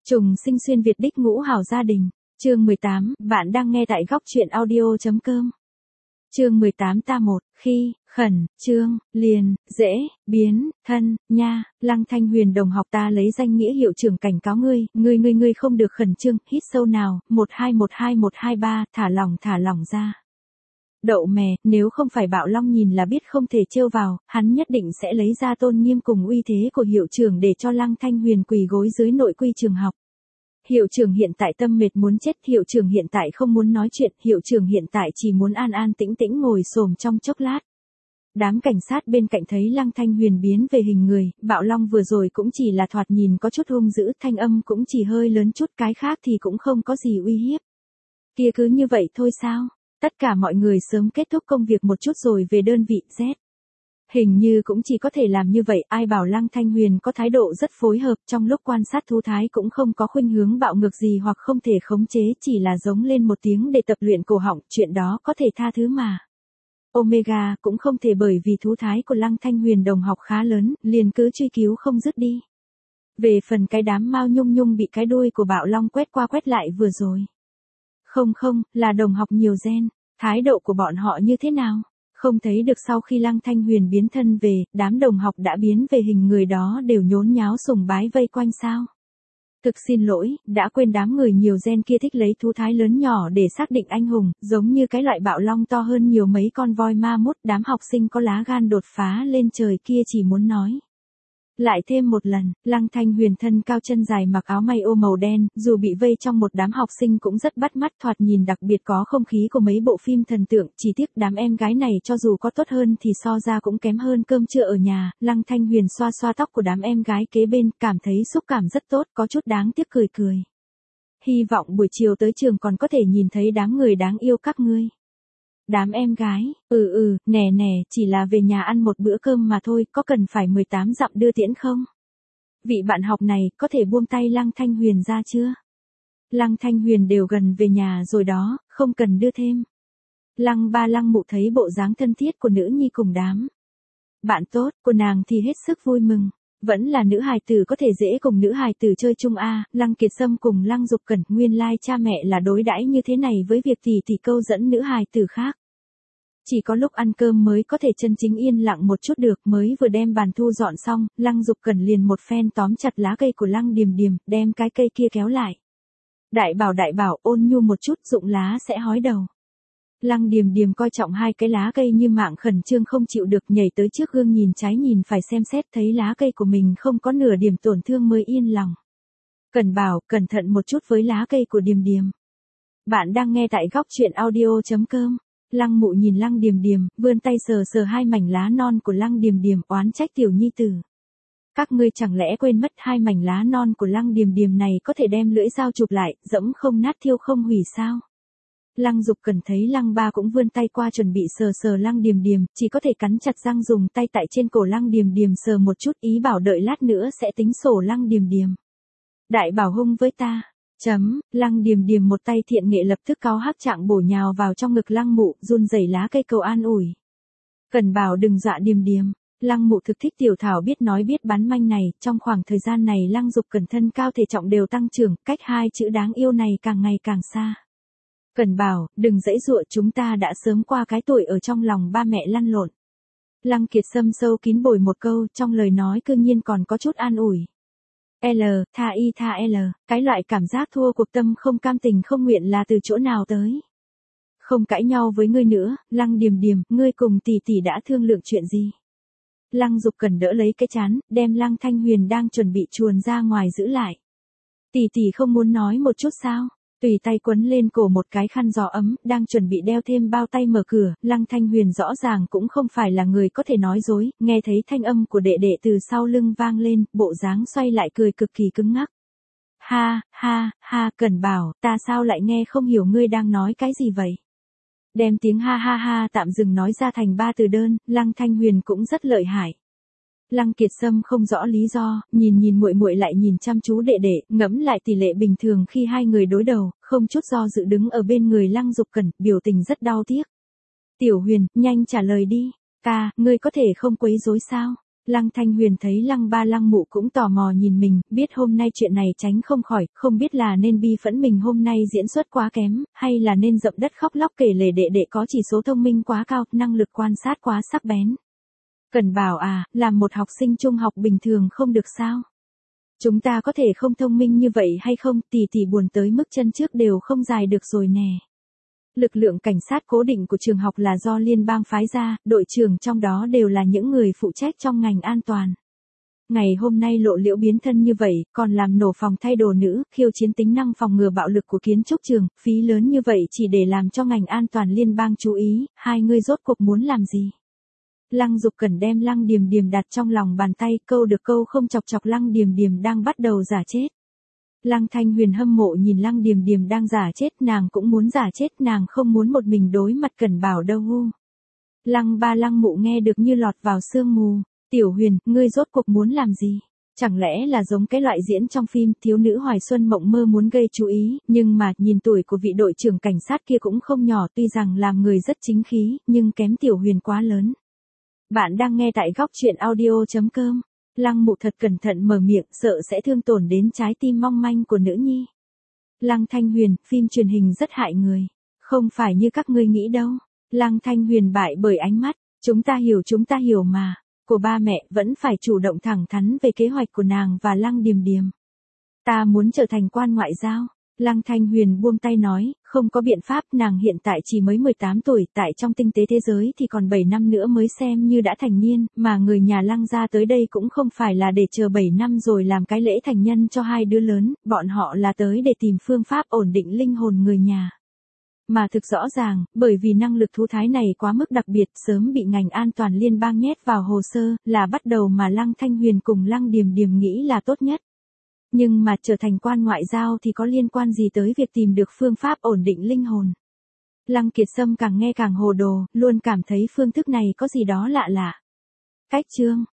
Trùng sinh xuyên Việt đích ngũ hảo gia đình. Chương 18, bạn đang nghe tại góc truyện audio.com. Chương 18 ta một, khi, khẩn, trương, liền, dễ, biến, thân, nha, Lăng Thanh Huyền đồng học ta lấy danh nghĩa hiệu trưởng cảnh cáo ngươi không được khẩn trương, hít sâu nào, 12121123, thả lỏng ra. Đậu mè, nếu không phải Bạo Long nhìn là biết không thể trêu vào, hắn nhất định sẽ lấy ra tôn nghiêm cùng uy thế của hiệu trưởng để cho Lăng Thanh Huyền quỳ gối dưới nội quy trường học. Hiệu trưởng hiện tại tâm mệt muốn chết, hiệu trưởng hiện tại không muốn nói chuyện, hiệu trưởng hiện tại chỉ muốn an an tĩnh tĩnh ngồi xổm trong chốc lát. Đám cảnh sát bên cạnh thấy Lăng Thanh Huyền biến về hình người, Bạo Long vừa rồi cũng chỉ là thoạt nhìn có chút hung dữ, thanh âm cũng chỉ hơi lớn chút, cái khác thì cũng không có gì uy hiếp. Kia cứ như vậy thôi sao? Tất cả mọi người sớm kết thúc công việc một chút rồi về đơn vị Z. Hình như cũng chỉ có thể làm như vậy, ai bảo Lăng Thanh Huyền có thái độ rất phối hợp, trong lúc quan sát thú thái cũng không có khuynh hướng bạo ngược gì hoặc không thể khống chế, chỉ là giống lên một tiếng để tập luyện cổ họng, chuyện đó có thể tha thứ mà. Omega cũng không thể bởi vì thú thái của Lăng Thanh Huyền đồng học khá lớn, liền cứ truy cứu không dứt đi. Về phần cái đám Mao Nhung Nhung bị cái đuôi của Bạo Long quét qua quét lại vừa rồi. Không, là đồng học nhiều gen, thái độ của bọn họ như thế nào? Không thấy được sau khi Lăng Thanh Huyền biến thân về, đám đồng học đã biến về hình người đó đều nhốn nháo sùng bái vây quanh sao? Thực xin lỗi, đã quên đám người nhiều gen kia thích lấy thú thái lớn nhỏ để xác định anh hùng, giống như cái loại Bạo Long to hơn nhiều mấy con voi ma mút, đám học sinh có lá gan đột phá lên trời kia chỉ muốn nói. Lại thêm một lần, Lăng Thanh Huyền thân cao chân dài mặc áo may ô màu đen, dù bị vây trong một đám học sinh cũng rất bắt mắt, thoạt nhìn đặc biệt có không khí của mấy bộ phim thần tượng, chỉ tiếc đám em gái này cho dù có tốt hơn thì so ra cũng kém hơn cơm trưa ở nhà. Lăng Thanh Huyền xoa xoa tóc của đám em gái kế bên, cảm thấy xúc cảm rất tốt, có chút đáng tiếc cười. Hy vọng buổi chiều tới trường còn có thể nhìn thấy đám người đáng yêu các ngươi. Đám em gái, nè, chỉ là về nhà ăn một bữa cơm mà thôi, có cần phải 18 dặm đưa tiễn không? Vị bạn học này, có thể buông tay Lăng Thanh Huyền ra chưa? Lăng Thanh Huyền đều gần về nhà rồi đó, không cần đưa thêm. Lăng ba Lăng mụ thấy bộ dáng thân thiết của nữ nhi cùng đám bạn tốt của nàng thì hết sức vui mừng. Vẫn là nữ hài tử có thể dễ cùng nữ hài tử chơi chung a. Lăng Kiệt Sâm cùng Lăng Dục Cẩn nguyên lai cha mẹ là đối đãi như thế này với việc tỷ câu dẫn nữ hài tử khác. Chỉ có lúc ăn cơm mới có thể chân chính yên lặng một chút được, mới vừa đem bàn thu dọn xong, Lăng Dục Cẩn liền một phen tóm chặt lá cây của Lăng Điềm Điềm, đem cái cây kia kéo lại. Đại bảo, ôn nhu một chút, rụng lá sẽ hói đầu. Lăng Điềm Điềm coi trọng hai cái lá cây như mạng, khẩn trương không chịu được, nhảy tới trước gương nhìn trái nhìn phải xem xét, thấy lá cây của mình không có nửa điểm tổn thương mới yên lòng. Cần bảo, cẩn thận một chút với lá cây của Điềm Điềm. Bạn đang nghe tại góc truyện audio.com. Lăng mụ nhìn Lăng Điềm Điềm, vươn tay sờ hai mảnh lá non của Lăng Điềm Điềm, oán trách tiểu nhi tử. Các ngươi chẳng lẽ quên mất hai mảnh lá non của Lăng Điềm Điềm này có thể đem lưỡi dao chụp lại, dẫm không nát thiêu không hủy sao? Lăng Dục Cẩn thấy Lăng ba cũng vươn tay qua chuẩn bị sờ Lăng Điềm Điềm, chỉ có thể cắn chặt răng dùng tay tại trên cổ Lăng Điềm Điềm sờ một chút, ý bảo đợi lát nữa sẽ tính sổ Lăng Điềm Điềm. Đại bảo hung với ta. Lăng Điềm Điềm một tay thiện nghệ lập tức cao hắc trạng bổ nhào vào trong ngực Lăng mụ, run rẩy lá cây cầu an ủi. Cần bảo đừng dọa Điềm Điềm. Lăng mụ thực thích tiểu thảo biết nói biết bắn manh này, trong khoảng thời gian này Lăng Dục Cẩn thân cao thể trọng đều tăng trưởng, cách hai chữ đáng yêu này càng ngày càng xa. Cần bảo, đừng giãy giụa, chúng ta đã sớm qua cái tuổi ở trong lòng ba mẹ lăn lộn. Lăng Kiệt Sâm sâu kín bồi một câu, trong lời nói cương nhiên còn có chút an ủi. Tha L, cái loại cảm giác thua cuộc tâm không cam tình không nguyện là từ chỗ nào tới? Không cãi nhau với ngươi nữa, Lăng Điềm Điềm, ngươi cùng tỷ đã thương lượng chuyện gì? Lăng Dục Cẩn đỡ lấy cái trán, đem Lăng Thanh Huyền đang chuẩn bị chuồn ra ngoài giữ lại. Tỷ không muốn nói một chút sao? Tùy tay quấn lên cổ một cái khăn gió ấm, đang chuẩn bị đeo thêm bao tay mở cửa, Lăng Thanh Huyền rõ ràng cũng không phải là người có thể nói dối, nghe thấy thanh âm của đệ đệ từ sau lưng vang lên, bộ dáng xoay lại cười cực kỳ cứng ngắc. Ha, Cẩn bảo, ta sao lại nghe không hiểu ngươi đang nói cái gì vậy? Đem tiếng ha tạm dừng nói ra thành ba từ đơn, Lăng Thanh Huyền cũng rất lợi hại. Lăng Kiệt Sâm không rõ lý do, nhìn muội lại nhìn chăm chú đệ đệ, ngẫm lại tỷ lệ bình thường khi hai người đối đầu, không chút do dự đứng ở bên người Lăng Dục Cẩn, biểu tình rất đau tiếc. Tiểu Huyền, nhanh trả lời đi, ca, ngươi có thể không quấy rối sao? Lăng Thanh Huyền thấy Lăng Ba Lăng Mụ cũng tò mò nhìn mình, biết hôm nay chuyện này tránh không khỏi, không biết là nên bi phẫn mình hôm nay diễn xuất quá kém, hay là nên dậm đất khóc lóc kể lể đệ đệ có chỉ số thông minh quá cao, năng lực quan sát quá sắc bén. Cần Bảo à, làm một học sinh trung học bình thường không được sao? Chúng ta có thể không thông minh như vậy hay không, tỷ tỷ buồn tới mức chân trước đều không dài được rồi nè. Lực lượng cảnh sát cố định của trường học là do liên bang phái ra, đội trưởng trong đó đều là những người phụ trách trong ngành an toàn. Ngày hôm nay lộ liễu biến thân như vậy, còn làm nổ phòng thay đồ nữ, khiêu chiến tính năng phòng ngừa bạo lực của kiến trúc trường, phí lớn như vậy chỉ để làm cho ngành an toàn liên bang chú ý, hai người rốt cuộc muốn làm gì? Lăng Dục Cẩn đem Lăng Điềm Điềm đặt trong lòng bàn tay, câu được câu không chọc chọc Lăng Điềm Điềm đang bắt đầu giả chết. Lăng Thanh Huyền hâm mộ nhìn Lăng Điềm Điềm đang giả chết, nàng cũng muốn giả chết, nàng không muốn một mình đối mặt Cẩn Bảo đâu. Lăng Ba Lăng Mụ nghe được như lọt vào sương mù. Tiểu Huyền, ngươi rốt cuộc muốn làm gì? Chẳng lẽ là giống cái loại diễn trong phim thiếu nữ hoài xuân mộng mơ muốn gây chú ý, nhưng mà nhìn tuổi của vị đội trưởng cảnh sát kia cũng không nhỏ, tuy rằng làm người rất chính khí, nhưng kém Tiểu Huyền quá lớn. Bạn đang nghe tại góc truyện audio.com. Lăng Mụ thật cẩn thận mở miệng, sợ sẽ thương tổn đến trái tim mong manh của nữ nhi. Lăng Thanh Huyền, phim truyền hình rất hại người. Không phải như các ngươi nghĩ đâu. Lăng Thanh Huyền bại bởi ánh mắt. Chúng ta hiểu mà. Của ba mẹ vẫn phải chủ động thẳng thắn về kế hoạch của nàng và Lăng Điềm Điềm. Ta muốn trở thành quan ngoại giao. Lăng Thanh Huyền buông tay nói, không có biện pháp, nàng hiện tại chỉ mới 18 tuổi, tại trong tinh tế thế giới thì còn 7 năm nữa mới xem như đã thành niên, mà người nhà Lăng gia tới đây cũng không phải là để chờ 7 năm rồi làm cái lễ thành nhân cho hai đứa lớn, bọn họ là tới để tìm phương pháp ổn định linh hồn người nhà. Mà thực rõ ràng, bởi vì năng lực thú thái này quá mức đặc biệt, sớm bị ngành an toàn liên bang nhét vào hồ sơ, là bắt đầu mà Lăng Thanh Huyền cùng Lăng Điềm Điềm nghĩ là tốt nhất. Nhưng mà trở thành quan ngoại giao thì có liên quan gì tới việc tìm được phương pháp ổn định linh hồn? Lăng Kiệt Sâm càng nghe càng hồ đồ, luôn cảm thấy phương thức này có gì đó lạ lạ. Cách chương